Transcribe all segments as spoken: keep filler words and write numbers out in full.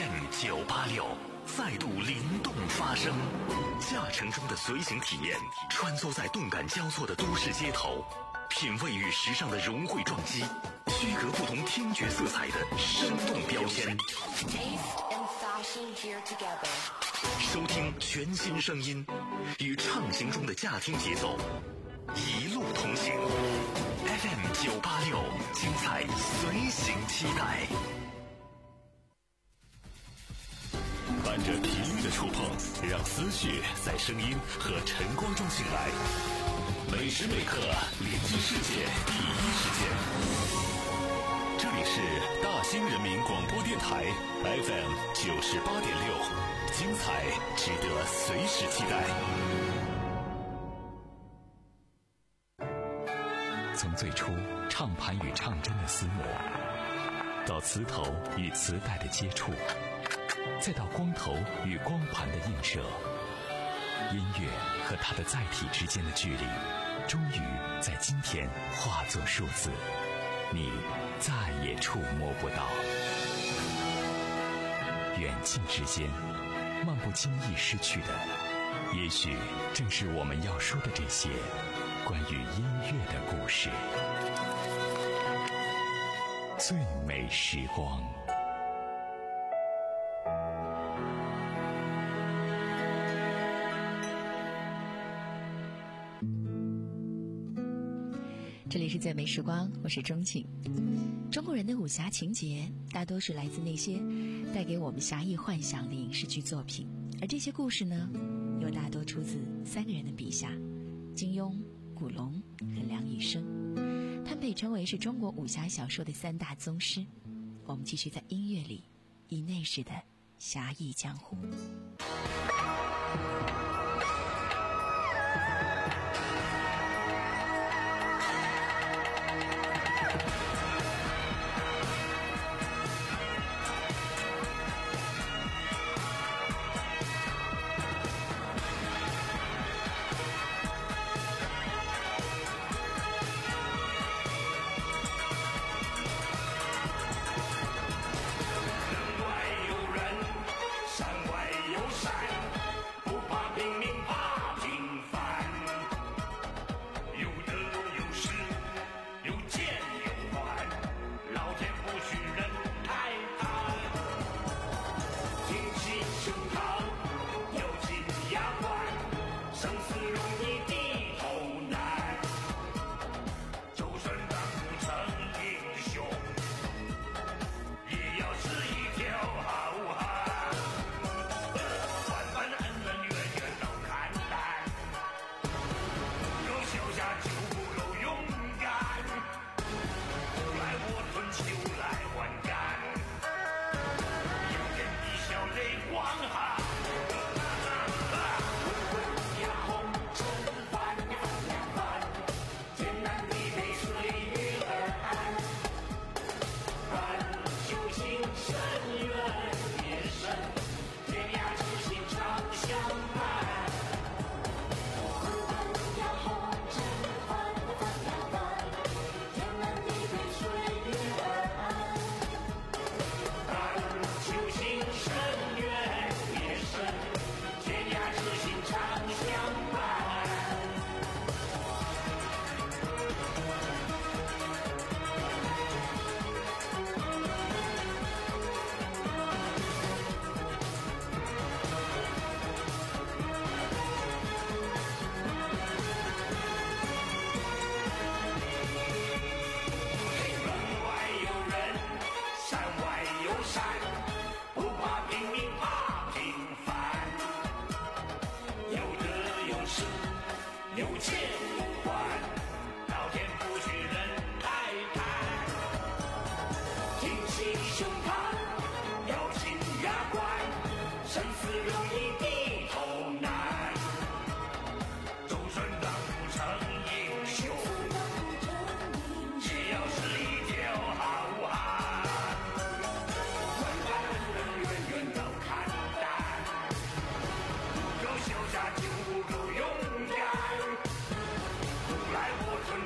F M 九八六再度灵动发声，驾乘中的随行体验，穿梭在动感交错的都市街头，品味与时尚的融汇撞击，区隔不同听觉色彩的生动标签。收听全新声音，与畅行中的驾听节奏，一路同行。F M 九八六，精彩随行期待。伴着频率的触碰，让思绪在声音和晨光中醒来。每时每刻连接世界第一时间。这里是大兴人民广播电台 F M 九十八点六，精彩值得随时期待。从最初唱盘与唱针的厮磨，到磁头与磁带的接触，再到光头与光盘的映射，音乐和它的载体之间的距离，终于在今天化作数字，你再也触摸不到。远近之间，漫不经意失去的，也许正是我们要说的这些关于音乐的故事。最美时光。 这里是最美时光，我是钟庆。中国人的武侠情节大多是来自那些带给我们侠义幻想的影视剧作品，而这些故事呢，又大多出自三个人的笔下：金庸、古龙和梁羽生。他们被称为是中国武侠小说的三大宗师。我们继续在音乐里以内饰的侠义江湖。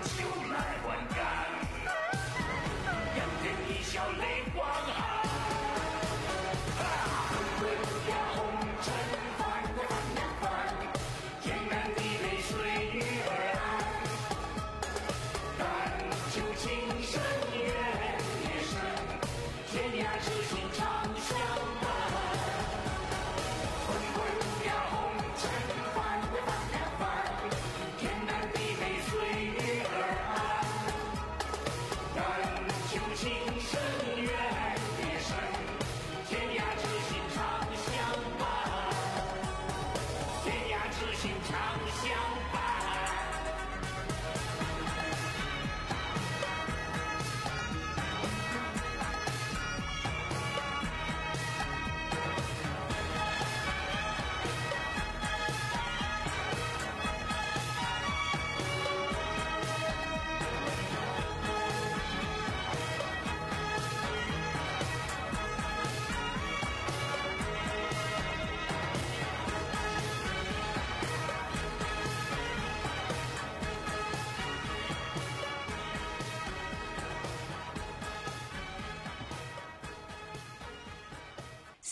小泪光啊！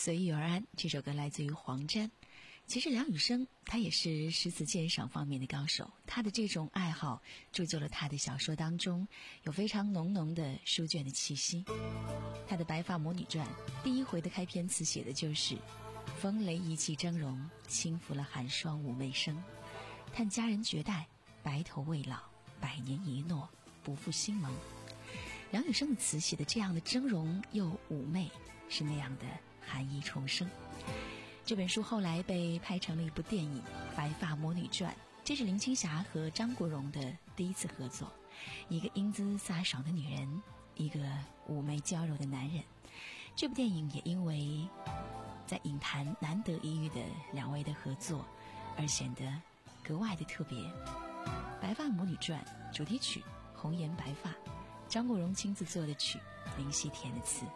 随遇而安，这首歌来自于黄沾。其实梁羽生他也是诗词鉴赏方面的高手，他的这种爱好铸就了他的小说当中有非常浓浓的书卷的气息。他的《白发魔女传》第一回的开篇词写的就是风雷一气峥嵘，轻拂了寒霜妩媚声，叹佳人绝代，白头未老，百年一诺，不负新盟。梁羽生的词写的这样的峥嵘又妩媚，是那样的含义重生。这本书后来被拍成了一部电影《白发魔女传》，这是林青霞和张国荣的第一次合作。一个英姿飒爽的女人，一个妩媚娇柔的男人。这部电影也因为在影坛难得一遇的两位的合作而显得格外的特别。《白发魔女传》主题曲红颜白发，张国荣亲自作的曲，林夕填的词。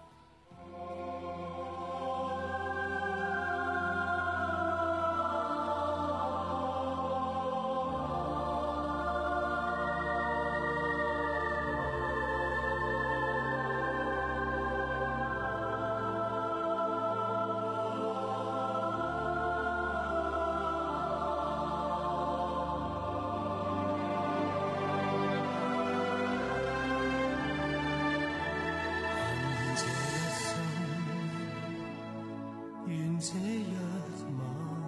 這一晚，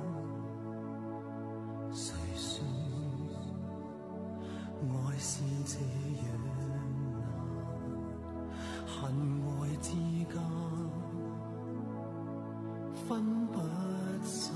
誰說愛是這樣難？恨愛之間分不散，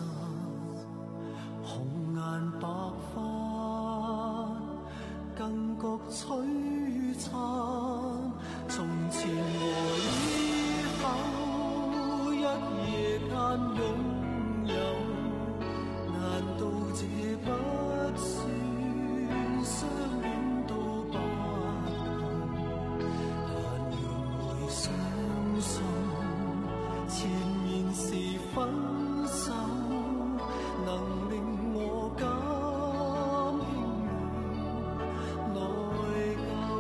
紅顏白髮更覺璀璨。從前和以後一夜間擁有，難道這不算相戀到白頭？但願會相信前面是分手，能令我減輕內疚。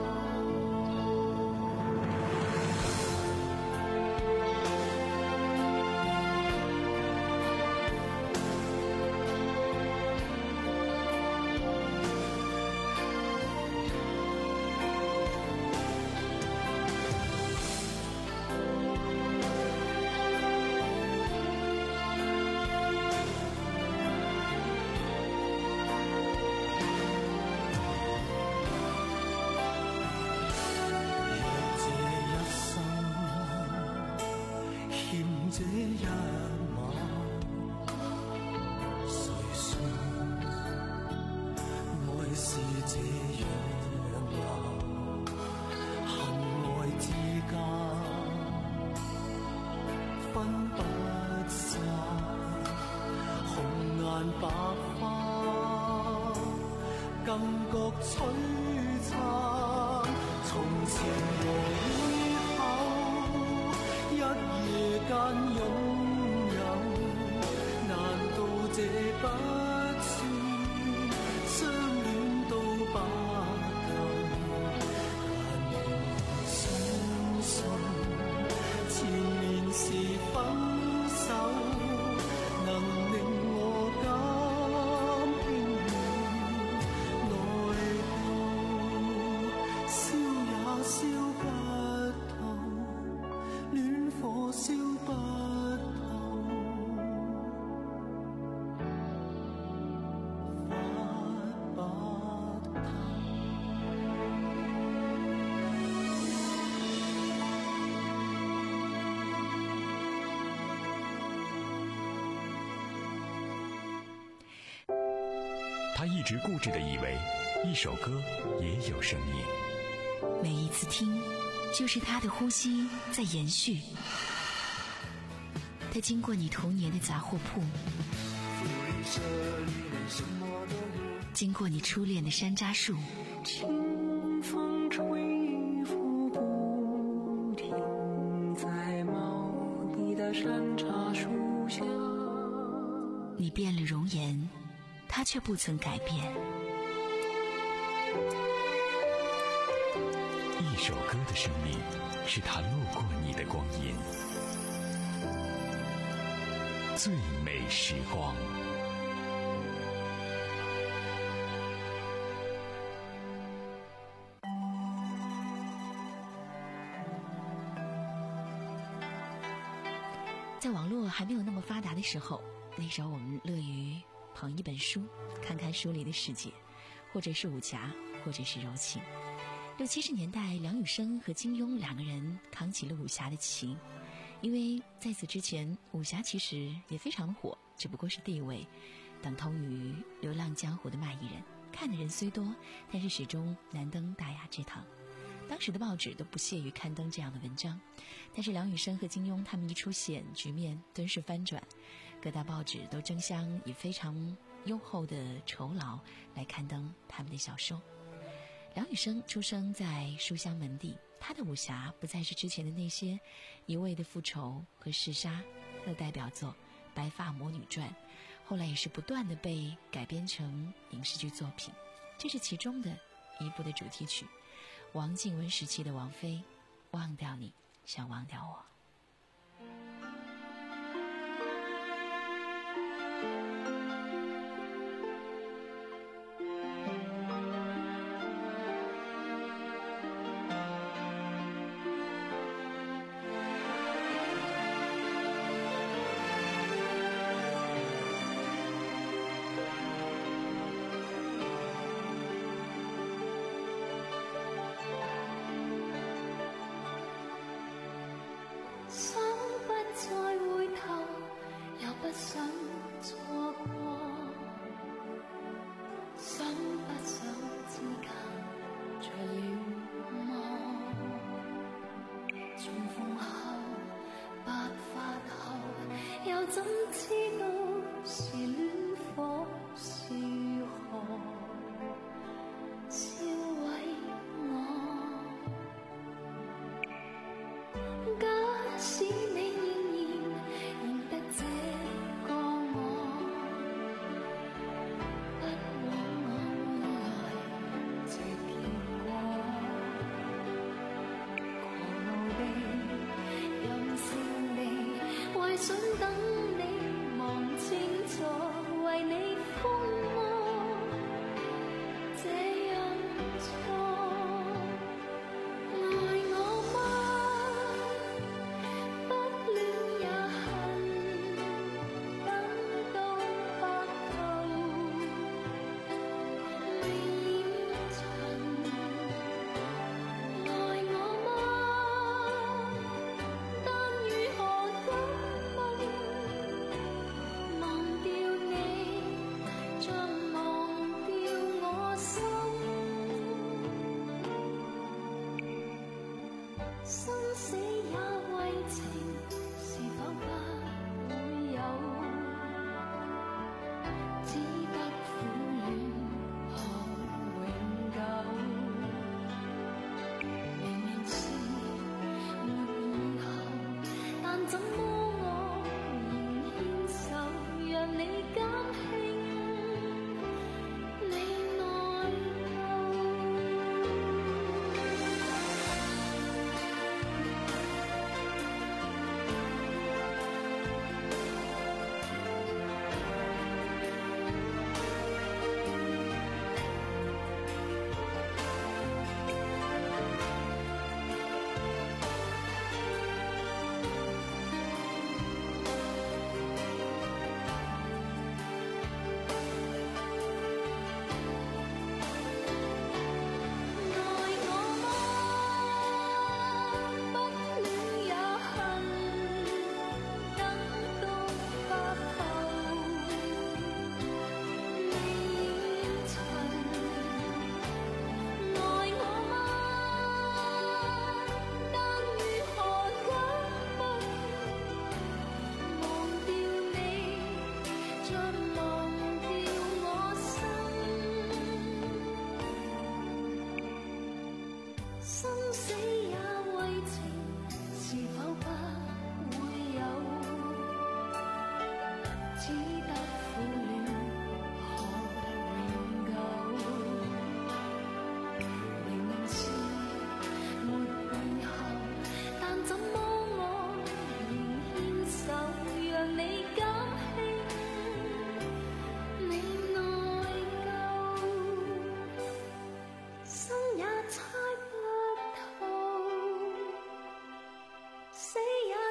這一晚，誰說愛是這樣難？恨愛之間分不散，紅顏白髮更覺璀璨。從前和以後一夜間擁有，難道這不算相戀到白頭？但願相信前面是分手，能令我減輕內疚。燒也燒不透，戀火燒不透，發不透。 他一直固执地以为一首歌也有生命， 每一次听就是他的呼吸在延续。他经过你童年的杂货铺，经过你初恋的山楂树， 清风吹拂不停，在茂密的山茶树下。 你变了容颜，他却不曾改变。 一首歌的生命是他路过你的光阴。 最美时光。 在网络还没有那么发达的时候，那时候我们乐于捧一本书，看看书里的世界，或者是武侠，或者是柔情。六七十年代，梁羽生和金庸两个人扛起了武侠的旗，因为在此之前，武侠其实也非常火，只不过是地位等同于流浪江湖的卖艺人，看的人虽多，但是始终难登大雅之堂。当时的报纸都不屑于刊登这样的文章，但是梁羽生和金庸他们一出现，局面顿时翻转，各大报纸都争相以非常优厚的酬劳来刊登他们的小说。梁羽生出生在书香门第，他的武侠不再是之前的那些一味的复仇和弑杀，他的代表作《白发魔女传》后来也是不断的被改编成影视剧作品，这是其中的一部的主题曲，王静文时期的王菲，忘掉你像忘掉我。 怎知道是戀火是何燒毀我？假使你仍然認得這個我，不枉我換來這結果。狂傲地任性地幻想等你。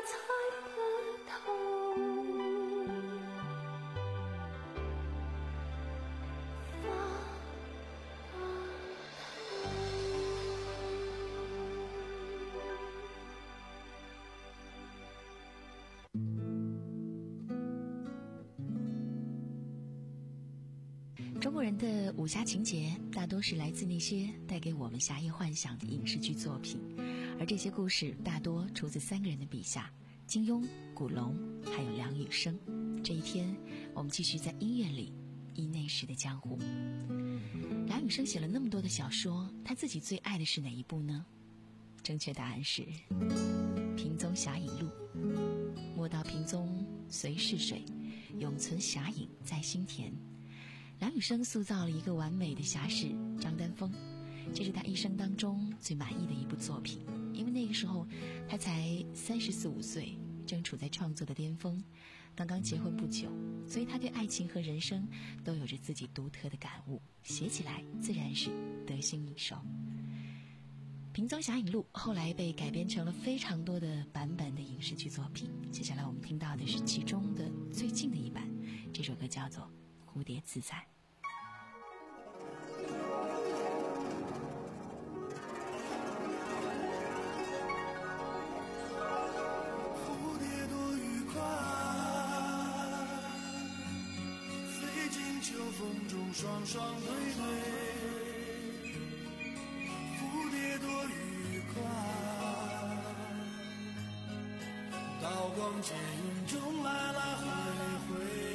猜不透。 中国人的武侠情节大多是来自那些带给我们侠义幻想的影视剧作品，而这些故事大多出自三个人的笔下：金庸、古龙还有梁羽生。这一天，我们继续在音乐里忆那时的江湖。梁羽生写了那么多的小说，他自己最爱的是哪一部呢？正确答案是《平踪侠影录》。莫道平踪随逝水，永存侠影在心田。梁羽生塑造了一个完美的侠士张丹峰，这是他一生当中最满意的一部作品。因为那个时候他才三十四五岁，正处在创作的巅峰，刚刚结婚不久，所以他对爱情和人生都有着自己独特的感悟，写起来自然是得心应手。平踪侠影录后来被改编成了非常多的版本的影视剧作品，接下来我们听到的是其中的最近的一版，这首歌叫做蝴蝶自在。 蝴蝶多愉快，飞进秋风中双双对对。蝴蝶多愉快，刀光剑影中来来回回。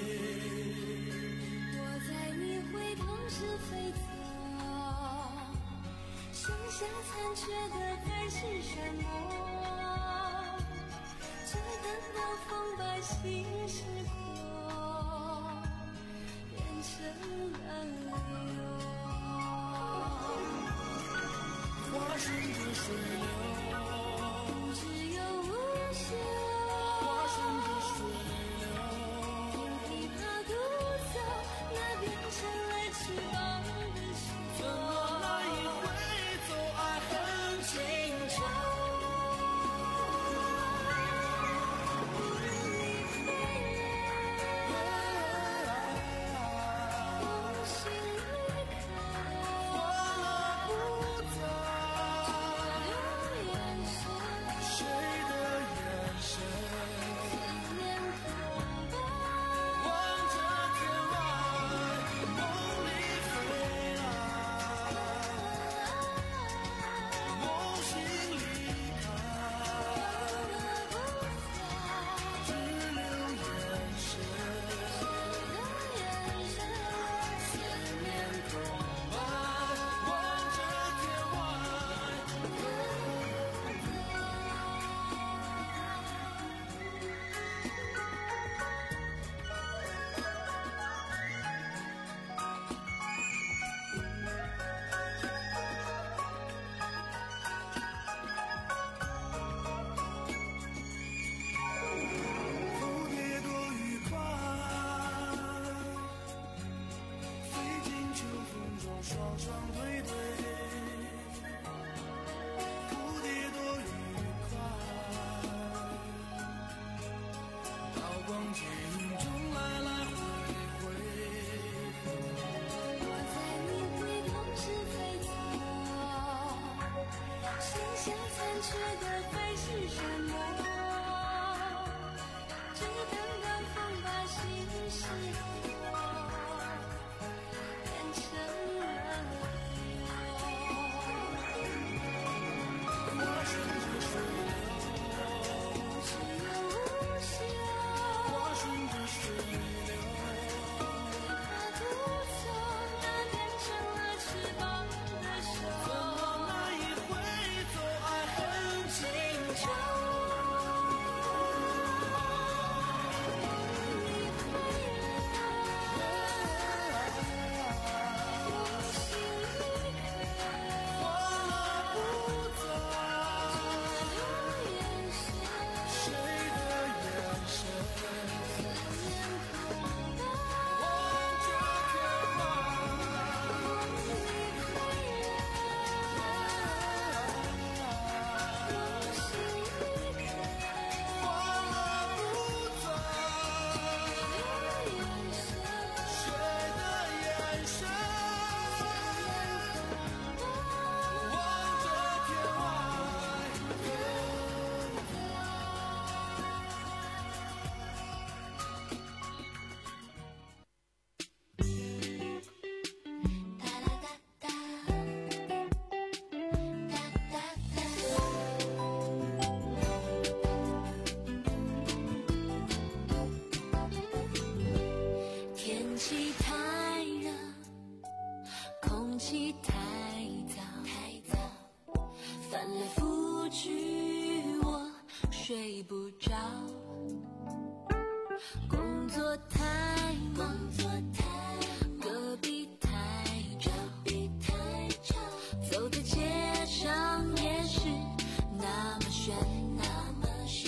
剩下残缺的还是什么？只等到风把心事过，变成了流。 花顺着水流， 只有无休。 花顺着水流， 听琵琶独奏，那变成了翅膀的手。 怎么那一回爱恨情仇， 不愿离开，用心离开， 欢乐不在， 有眼神， 谁的眼神？ 思念空白， 望着天外，梦里飞来。梦醒离开，只留眼神， 思念空白，望着天外。蝴蝶多愉快，飞进秋风中双双对对。蝴蝶多愉快，刀光剑影中来来回回。 我在你回头时飞走，剩下残缺的还是什么？只等到风把心事过，变成了流。 花顺着水流， 只有无休。 花顺着水流， 琵琶独奏，那变成了翅膀的手。 怎么那一回走爱恨情仇？ 不着，工作太忙，隔壁太吵，走在街上也是那么喧闹。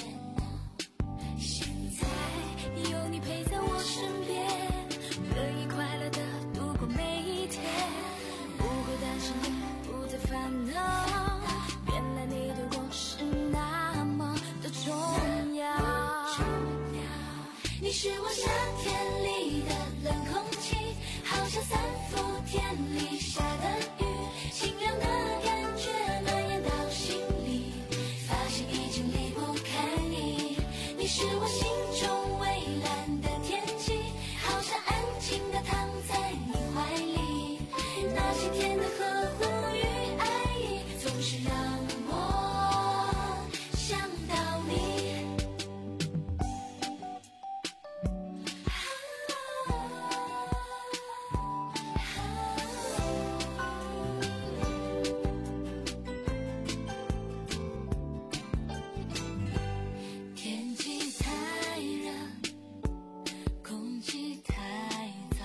现在有你陪在我身边，可以快乐的度过每一天，不会担心也不再烦恼，原来你对我是那么的重要。你是我夏天里的冷空气，好像三伏天里下的雨，清凉的感觉蔓延到心里，发现已经离不开你。你是我心中蔚蓝的天际，好像安静地躺在你怀里，那些天的呵护与爱意，总是让我想到你。天气太热，空气太糟，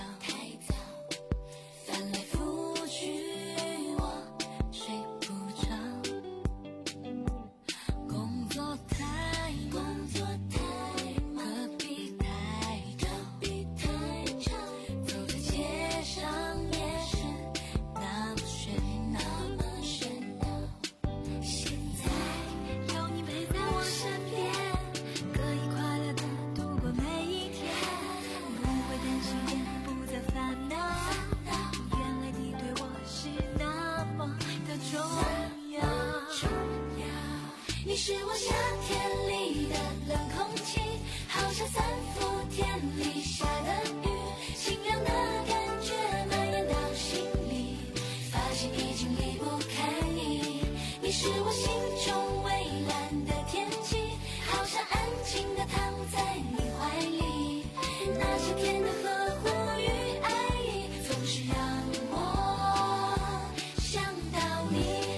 翻来覆去我睡不着，工作太忙，隔壁太吵，走在街上也是那么喧闹。现在有你陪在我身边，可以快乐的度过每一天，不会担心也不再烦恼，原来你对我是那么的重要。你是我夏天里的冷空气，好像三伏天里下的雨，清凉的感觉蔓延到心里，发现已经离不开你。你是我心中蔚蓝的天际，好像安静地躺在你怀里，那些天的呵护与爱意，总是让我想到你。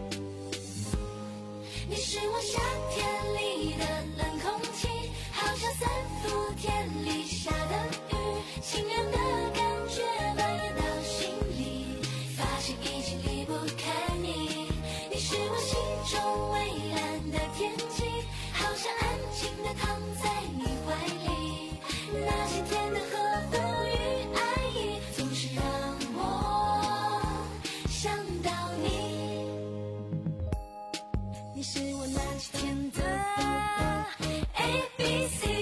你是我夏天里的冷空气，好像三伏天里下的雨，清凉的感觉蔓延到心里，发现已经离不开你。你是我心中蔚蓝的天际，好像安静地躺在你怀里，那些天的呵护与爱意，总是让我想到你。你是我那几天的 A B C。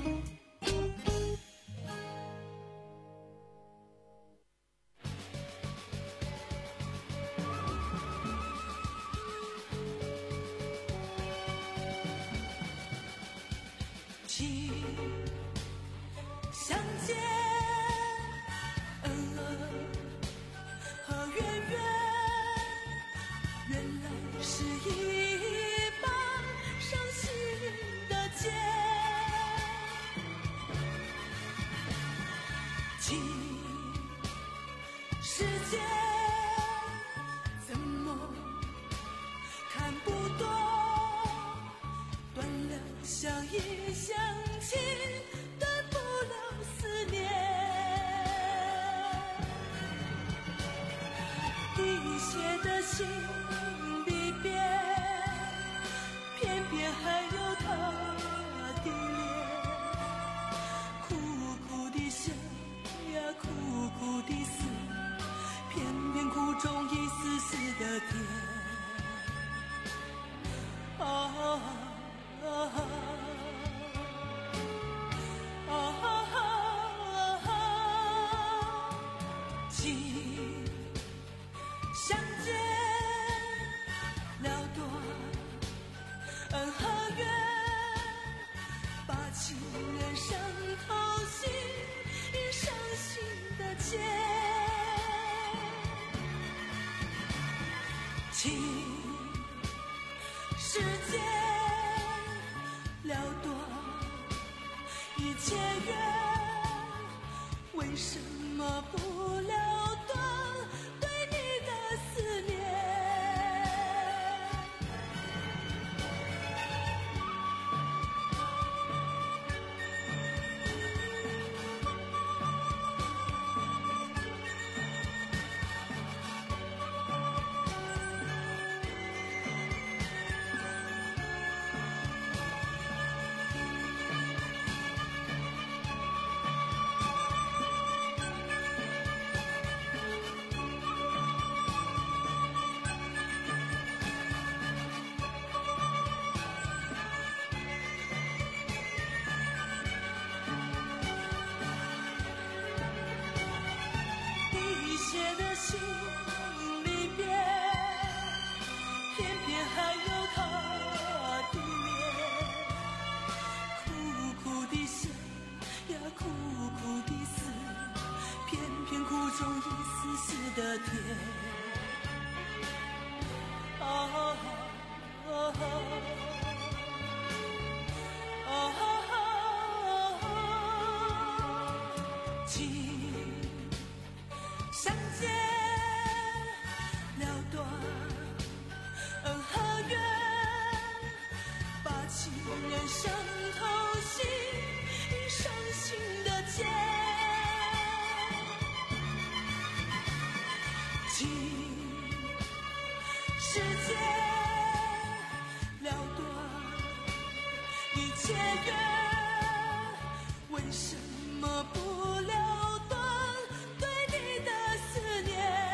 情相见，恩恩和远远，原来是一把伤心的剑。情世界怎么看不懂，断了相依相亲，断不了思念。滴血的心里边，偏偏还有他的脸。苦苦的想呀，苦苦的思，偏偏苦中一丝丝的甜。啊啊啊啊！情相见了断恩和怨，把情人伤透心，伤心的结。情世界了断一切缘，为什么不了断对你的思念？ 远，为什么不留短对你的思念？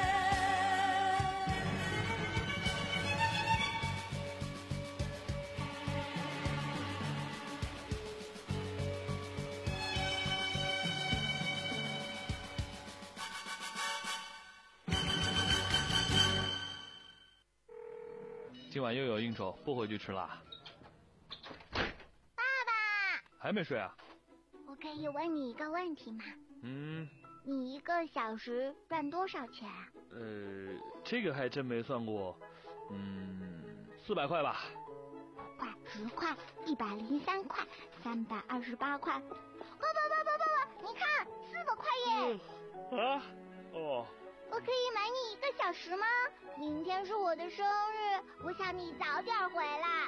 今晚又有应酬，不回去吃啦。 爸爸， 还没睡啊？ 我可以问你一个问题吗？ 嗯。 你一个小时赚多少钱啊？ 呃，这个还真没算过。嗯，四百块吧。 五块、十块、一百零三块、三百二十八块。爸爸爸爸爸爸，你看，四百块耶！ 嗯、啊？哦。 我可以买你一个小时吗？明天是我的生日，我想你早点回来。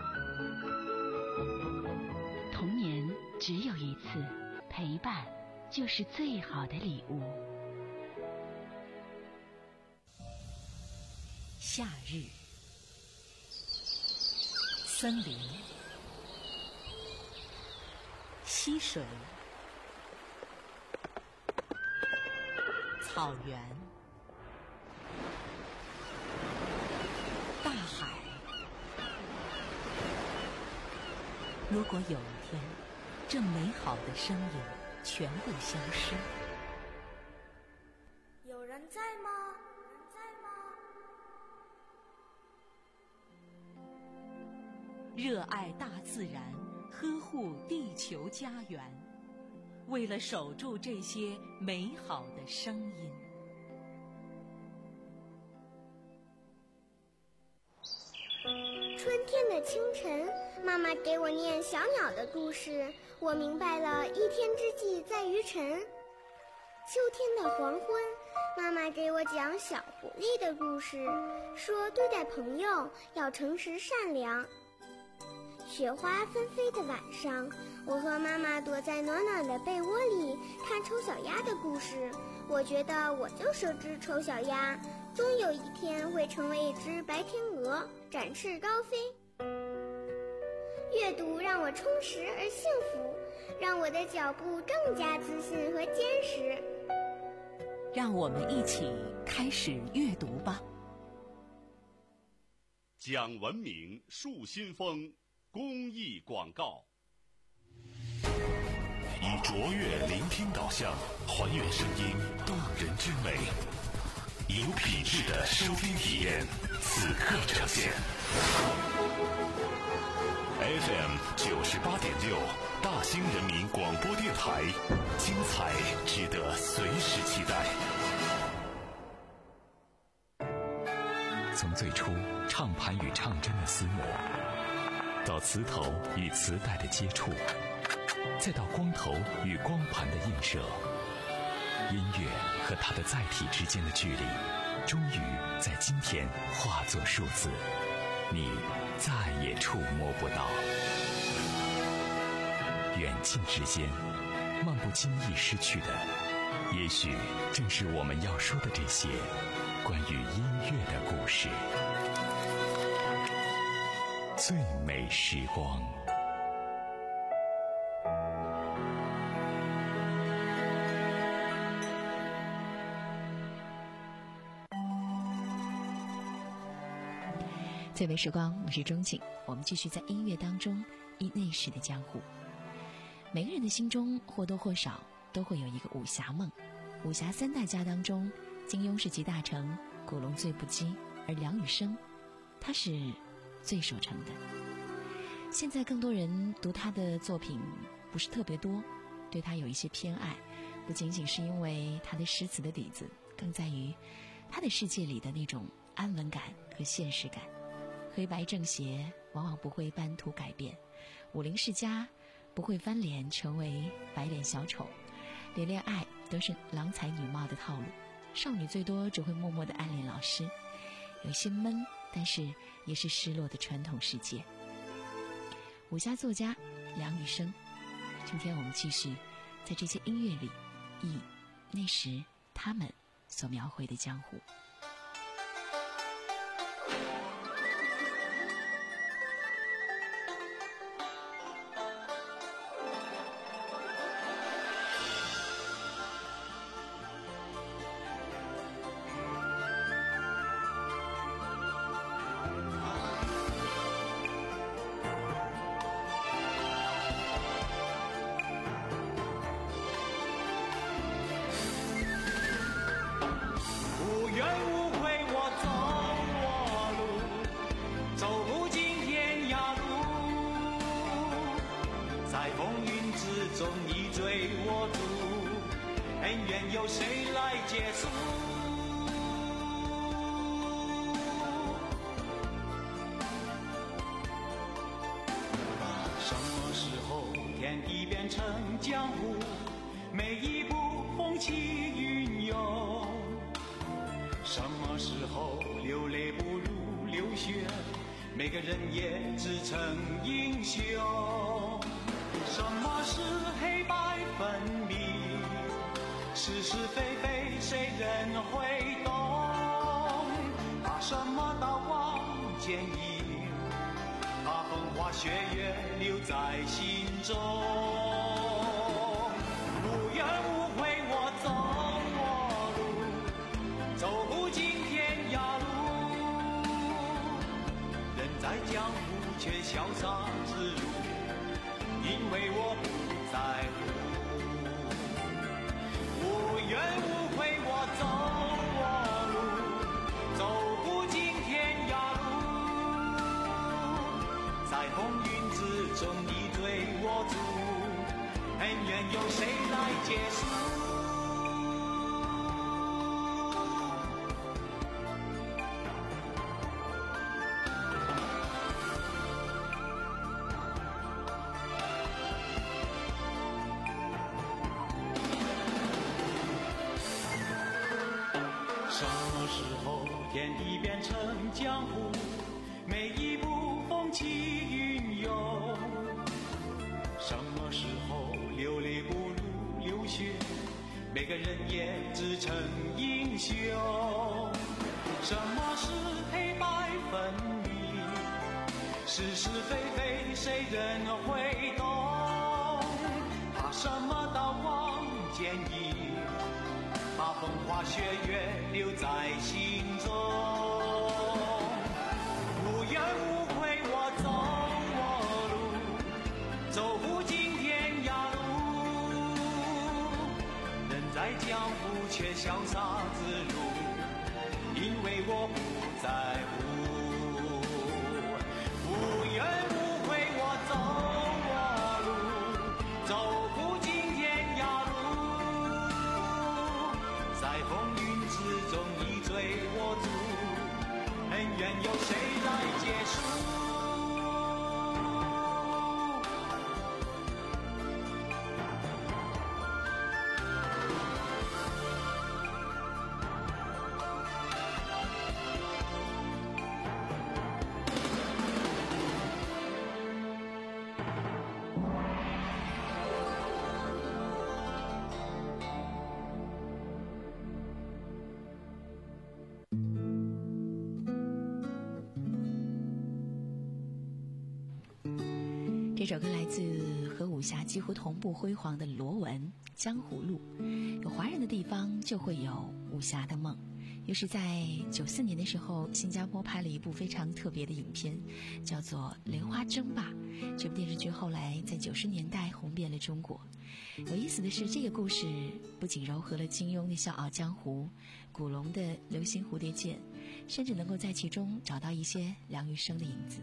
童年只有一次，陪伴就是最好的礼物。夏日，森林，溪水，草原，大海。如果有一天，这美好的声音全部消失， 有人在吗？有人在吗？ 热爱大自然，呵护地球家园，为了守住这些美好的声音。 春天的清晨，妈妈给我念小鸟的故事，我明白了一天之计在于晨。秋天的黄昏，妈妈给我讲小狐狸的故事，说对待朋友要诚实善良。雪花纷飞的晚上，我和妈妈躲在暖暖的被窝里看丑小鸭的故事，我觉得我就是只丑小鸭，终有一天会成为一只白天鹅，展翅高飞。阅读让我充实而幸福，让我的脚步更加自信和坚实。 让我们一起开始阅读吧。 讲文明树新风公益广告。 以卓越聆听导向，还原声音动人之美，有品质的收听体验，此刻呈现。F M 九十八点六，大兴人民广播电台，精彩值得随时期待。从最初唱盘与唱针的厮磨，到磁头与磁带的接触，再到光头与光盘的映射，音乐和它的载体之间的距离，终于在今天化作数字，你再也触摸不到。远近之间，漫不经意失去的，也许正是我们要说的这些关于音乐的故事。最美时光。 最美时光，我是钟景，我们继续在音乐当中忆那时的江湖。每个人的心中或多或少都会有一个武侠梦。武侠三大家当中，金庸是集大成，古龙最不羁，而梁羽生他是最守成的。现在更多人读他的作品不是特别多，对他有一些偏爱，不仅仅是因为他的诗词的底子，更在于他的世界里的那种安稳感和现实感。黑白正邪往往不会半途改变，武林世家不会翻脸成为白脸小丑，连恋爱都是郎才女貌的套路，少女最多只会默默地暗恋老师，有些闷，但是也是失落的传统世界。武侠作家梁羽生，今天我们继续在这些音乐里忆那时他们所描绘的江湖。 在风云之中你追我逐，恩怨由谁来结束？什么时候天地变成江湖，每一步风起云涌？什么时候流泪不如流血，每个人也只成英雄？什么是黑白分明？是是非非谁人会懂？怕什么刀光剑影，把风花雪月留在心中。无怨无悔我走我路，走不尽天涯路。人在江湖却潇洒自如，因为我不在乎。无怨无悔我走我路，走不尽天涯路。在风云之中你追我逐，恩怨由谁来结束？什么时候天地变成江湖，每一步风起云涌？什么时候流泪不如流血，每个人也只成英雄？什么是黑白分明？是是非非谁人会懂？怕什么刀光剑影，把风花雪月留在心中。无怨无悔我走我路，走不尽天涯路。人在江湖却潇洒自如，因为我不在乎。无怨无悔我走我路，走不尽天涯路。在风云之中你追我逐，恩怨由谁来结束？ 这首歌来自和武侠几乎同步辉煌的罗文《江湖路》。有华人的地方就会有武侠的梦。又是在九四年的时候，新加坡拍了一部非常特别的影片，叫做《莲花争霸》。这部电视剧后来在九十年代红遍了中国。有意思的是，这个故事不仅糅合了金庸的《笑傲江湖》、古龙的《流星蝴蝶剑》，甚至能够在其中找到一些梁羽生的影子。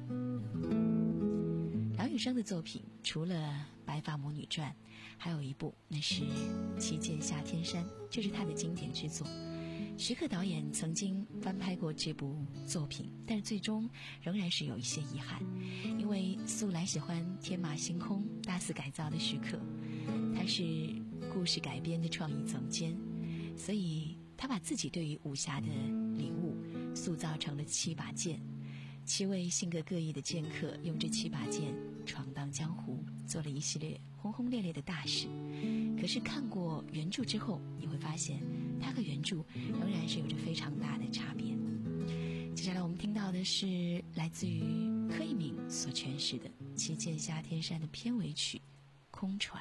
梁羽生的作品除了《白发魔女传》，还有一部那是《七剑下天山》，这是他的经典之作。徐克导演曾经翻拍过这部作品，但是最终仍然是有一些遗憾，因为素来喜欢天马行空大肆改造的徐克，他是故事改编的创意总监，所以他把自己对于武侠的领悟塑造成了七把剑。七位性格各异的剑客用这七把剑闯荡江湖，做了一系列轰轰烈烈的大事。可是看过原著之后，你会发现它和原著仍然是有着非常大的差别。接下来我们听到的是来自于柯以敏所诠释的《七剑下天山》的片尾曲《空船》。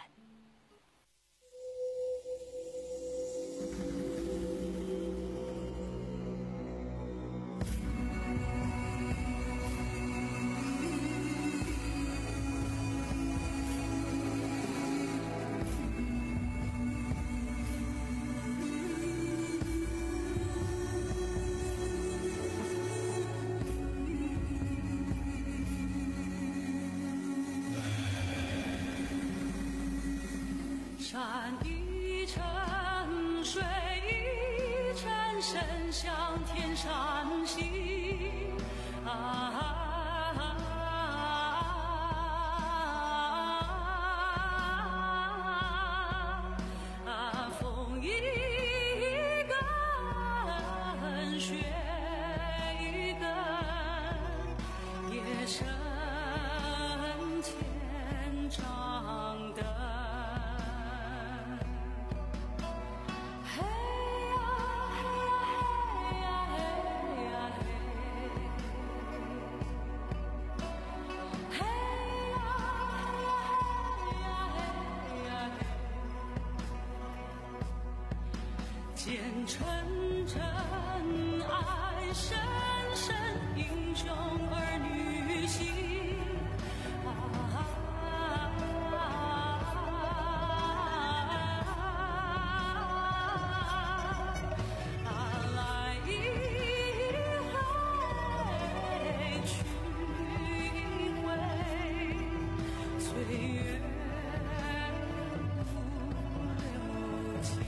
山一程，水一程，身向天上行啊。见纯真爱深深，英雄儿女心啊。来一回，去一回，岁月不留情。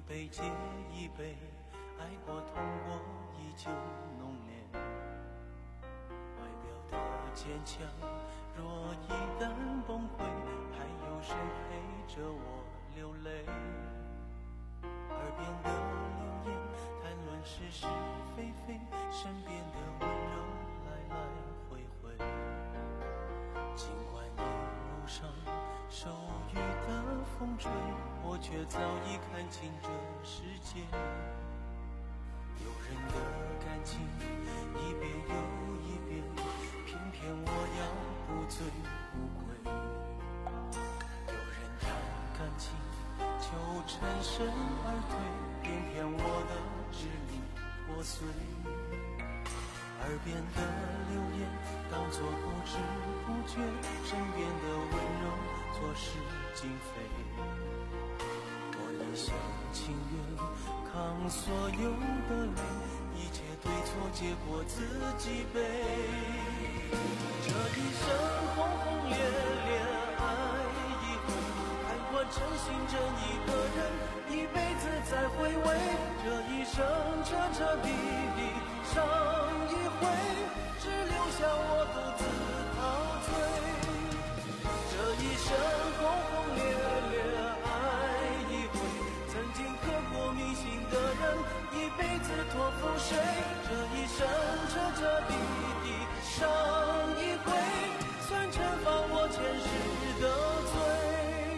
杯接一杯，爱过痛过依旧浓烈。外表的坚强若一旦崩溃，还有谁陪着我流泪？耳边的流言谈论是是非非，身边的温柔来来回回。尽管一路上受雨的风吹，我却早已看清这世界。有人的感情一遍又一遍，偏偏我要不醉不归。有人谈感情就全身而退，偏偏我的支离破碎。耳边的流言当作不知不觉，身边的温柔错是今非。我一厢情愿扛所有的泪，一切对错结果自己背。这一生轰轰烈烈爱一回，看惯真心真意的人一辈子在回味。这一生彻彻底底伤一回，只留下我独自陶醉。这一生轰轰烈烈爱一回，曾经刻骨铭心的人一辈子托付谁？这一生彻彻底底伤一回，算惩罚我前世的罪。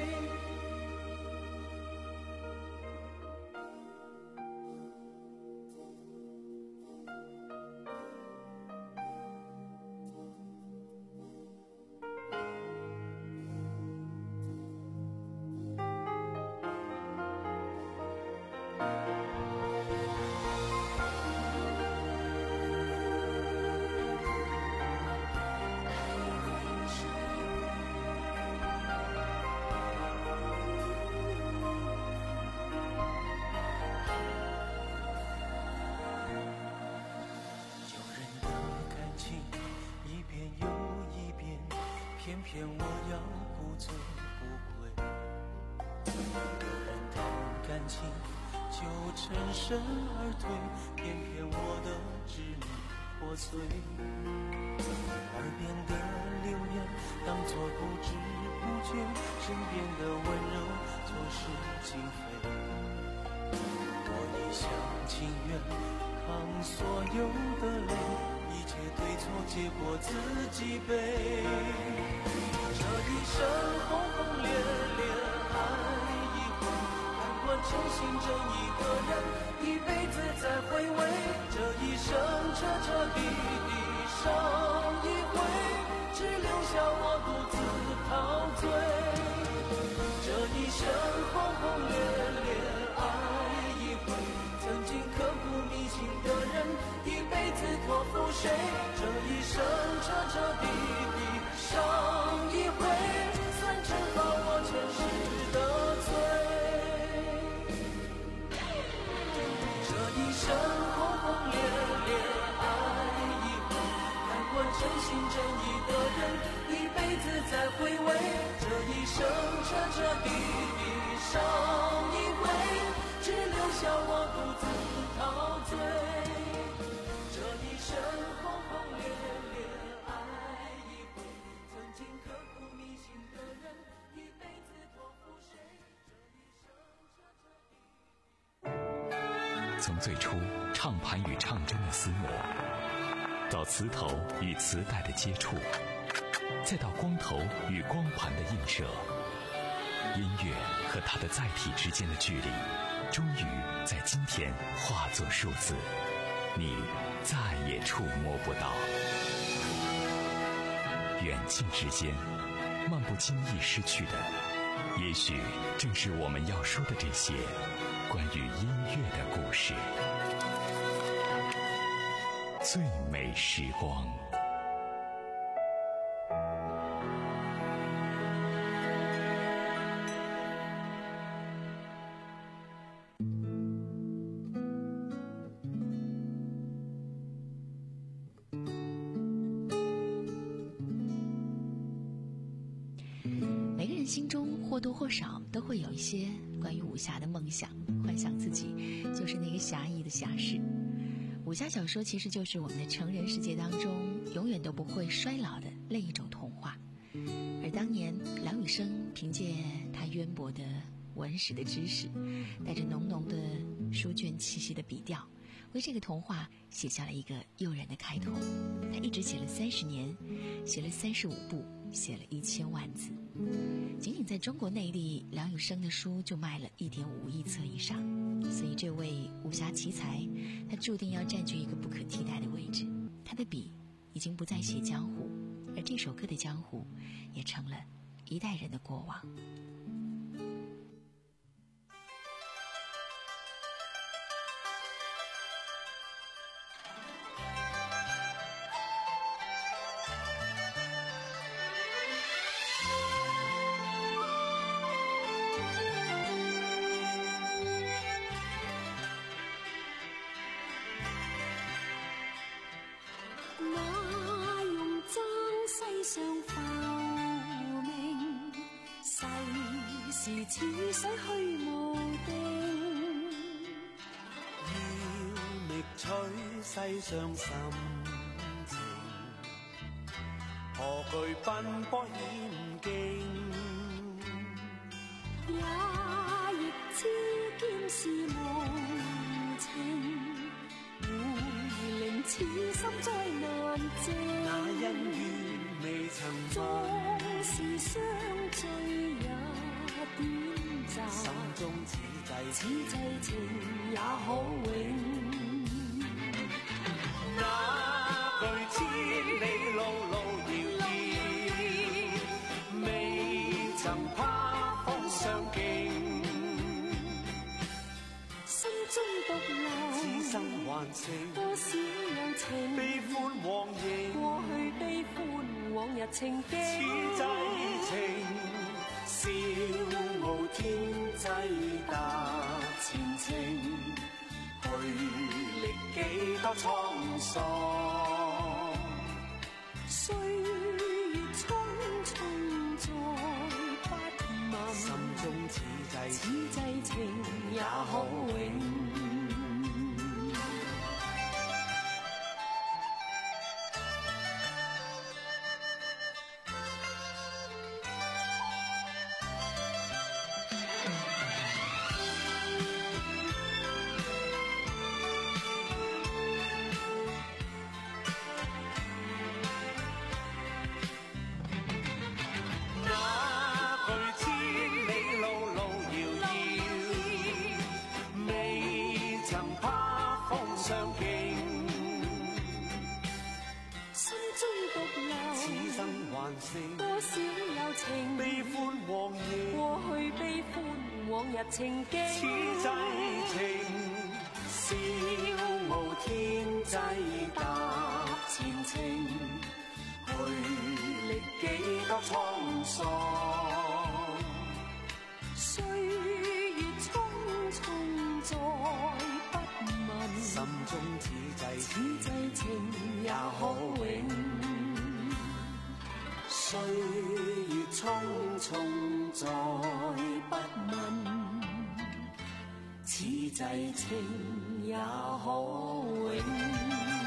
偏偏我要不醉不归。有人谈感情就全身而退，偏偏我的支离破碎。耳边的流言当作不知不觉，身边的温柔错是今非。我一厢情愿扛所有的泪，一切对错结果自己背。这一生轰轰烈烈爱一回，看惯真心真意的人一辈子在回味。这一生彻彻底底伤一回，只留下我独自陶醉。这一生轰轰烈烈爱一回，曾经刻骨铭心的人一辈子托付谁？这一生彻彻底底伤一回，算惩罚我前世的罪。这一生轰轰烈烈爱一回，看惯真心真意的人一辈子在回味。这一生彻彻底底伤一回，只留下我独自陶醉。这一生轰轰烈烈爱一回，曾经刻骨铭心的人一辈子托付谁？ 从最初唱盘与唱针的厮磨，到磁头与磁带的接触，再到光头与光盘的映射，音乐和它的载体之间的距离终于在今天化作数字，你再也触摸不到。远近之间漫不经意失去的，也许正是我们要说的这些关于音乐的故事。最美时光， 心中或多或少都会有一些关于武侠的梦想， 幻想自己就是那个侠义的侠士。武侠小说其实就是我们的成人世界当中永远都不会衰老的另一种童话。而当年梁羽生凭借他渊博的文史的知识，带着浓浓的书卷气息的笔调，为这个童话写下了一个诱人的开头。他一直写了三十年，写了三十五部，写了一千万字。仅仅在中国内地，梁羽生的书就卖了一点五亿册以上。所以这位武侠奇才，他注定要占据一个不可替代的位置。他的笔已经不再写江湖，而这首歌的江湖也成了一代人的过往。 似水虛無定， 要覓取世上心情，何懼奔波險境， 也亦知劍是無情，會令此心災難靜。 那恩怨未曾縱是相聚也短暫， 心中此際此際情也可永。 那句千里路路遙遙，未曾怕風相競。 心中獨留此生還剩多少有情， 悲歡往迎。 過去悲歡往日情景， 此際情。笑傲天際踏前程，去歷幾多滄桑。 歲月匆匆再不問， 心中此際此際情也可永。 多少有情，悲歡往迎。 過去悲歡往日情景， 此際情。笑傲天際踏前程，去歷幾多滄桑。 歲月匆匆再不問， 心中此際此際情也可永。 歲月匆匆再不問，此際情也可永。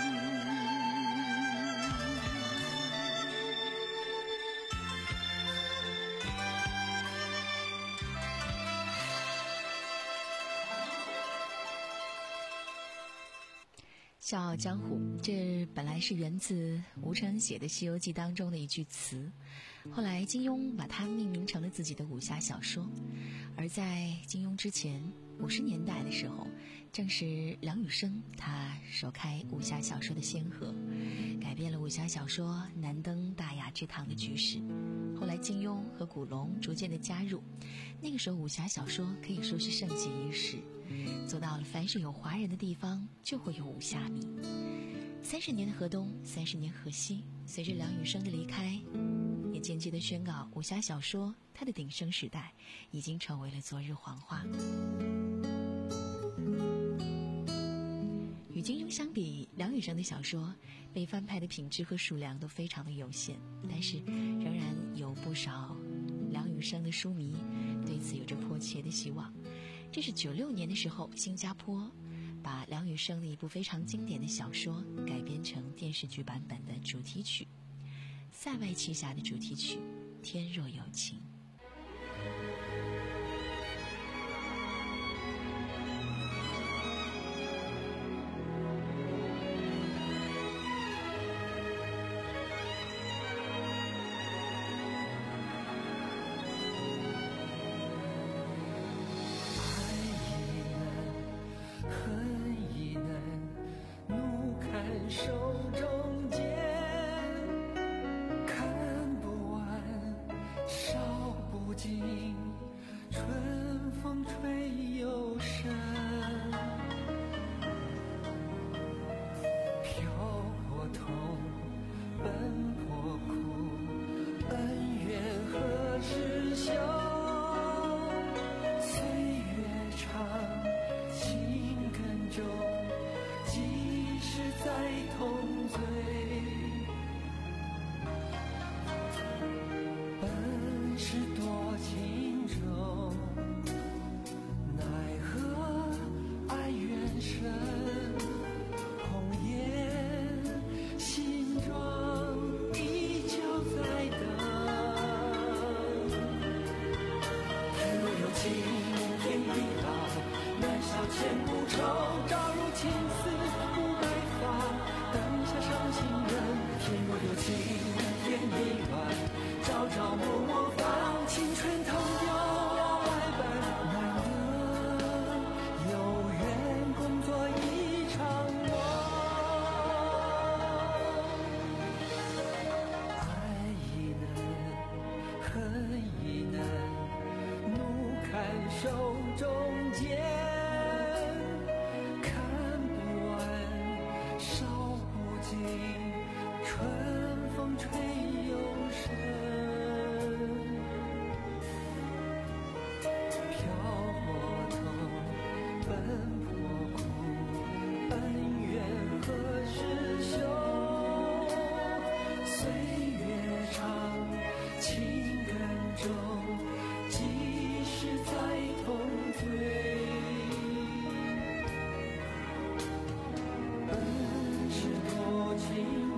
笑傲江湖，这本来是源自吴承写的《西游记》当中的一句词，后来金庸把它命名成了自己的武侠小说。而在金庸之前，五十年代的时候，正是梁羽生他首开武侠小说的先河，改变了武侠小说难登大雅之堂的局势。后来金庸和古龙逐渐的加入，那个时候武侠小说可以说是盛极一时，做到了凡是有华人的地方就会有武侠迷。三十年的河东，三十年河西，随着梁羽生的离开，也间接的宣告武侠小说它的鼎盛时代已经成为了昨日黄花。与金庸相比，梁羽生的小说被翻拍的品质和数量都非常的有限，但是仍然有不少梁羽生的书迷对此有着迫切的希望。 这是九六年的时候，新加坡把梁羽生的一部非常经典的小说改编成电视剧版本的主题曲，塞外奇侠的主题曲《天若有情》。 手中剑，看不完，烧不尽，春风吹又生。漂泊痛，奔波苦，恩怨何时休？岁月长，情更重。即使再痛醉，本是多情种，奈何爱缘深，红颜新妆依旧在等。天若有情天亦老，年少千古愁，朝如青丝天若有情天亦乱，朝朝暮暮放青春腾流来伴，难得有缘共做一场梦。爱亦难，恨亦难，怒看手中剑，看不完，烧不尽，春风吹又生。漂泊痛，奔波苦，恩怨何时休？岁月长，情更重，即使再痛醉，本是多情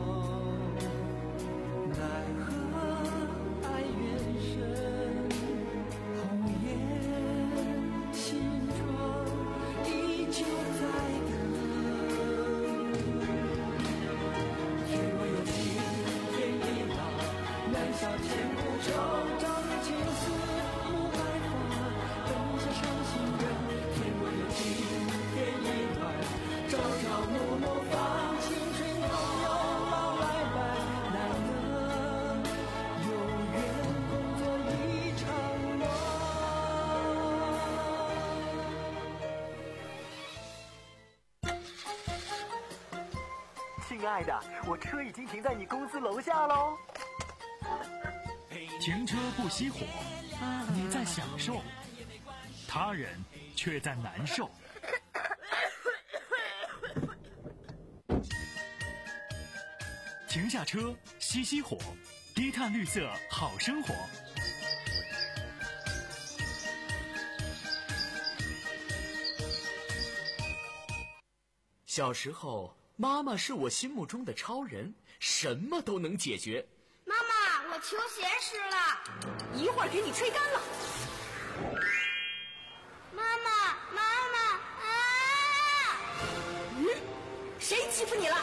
亲爱的，我车已经停在你公司楼下喽。 停车不熄火，你在享受，他人却在难受。停下车，熄熄火，低碳绿色好生活。 小时候，妈妈是我心目中的超人，什么都能解决。 妈妈，我球鞋湿了， 一会儿给你吹干了。 妈妈，妈妈啊！ 嗯，谁欺负你了？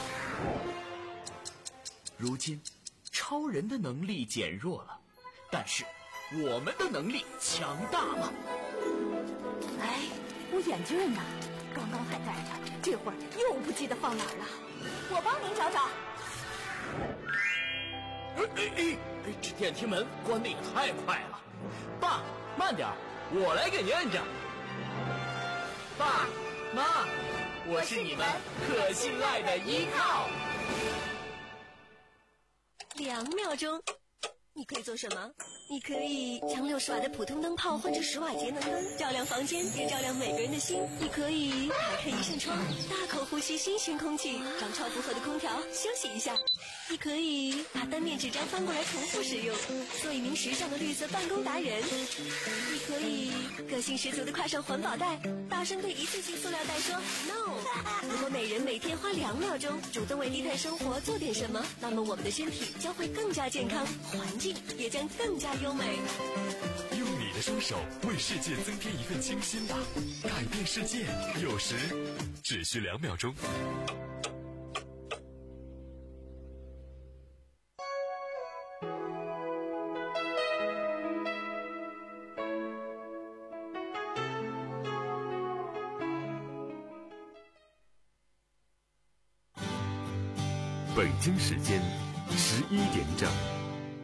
如今，超人的能力减弱了，但是我们的能力强大了。 哎，我眼镜呢？刚刚还戴着，这会儿又不记得放哪儿了。我帮您找找。 哎哎哎！这电梯门关得也太快了。爸，慢点，我来给你摁着。爸妈，我是你们可信赖的依靠。 两秒钟， 你可以做什么？你可以将六十瓦的普通灯泡换成十瓦节能灯，照亮房间，也照亮每个人的心。你可以打开一扇窗，大口呼吸新鲜空气，找超负荷的空调休息一下。你可以把单面纸张翻过来重复使用，做一名时尚的绿色办公达人。你可以个性十足的挎上环保袋，大声对一次性塑料袋说 no。 如果每人每天花两秒钟主动为低碳生活做点什么，那么我们的身体将会更加健康，环境也将更加优美。 用你的双手为世界增添一份清新吧，改变世界有时只需两秒钟。 北京时间十一点整。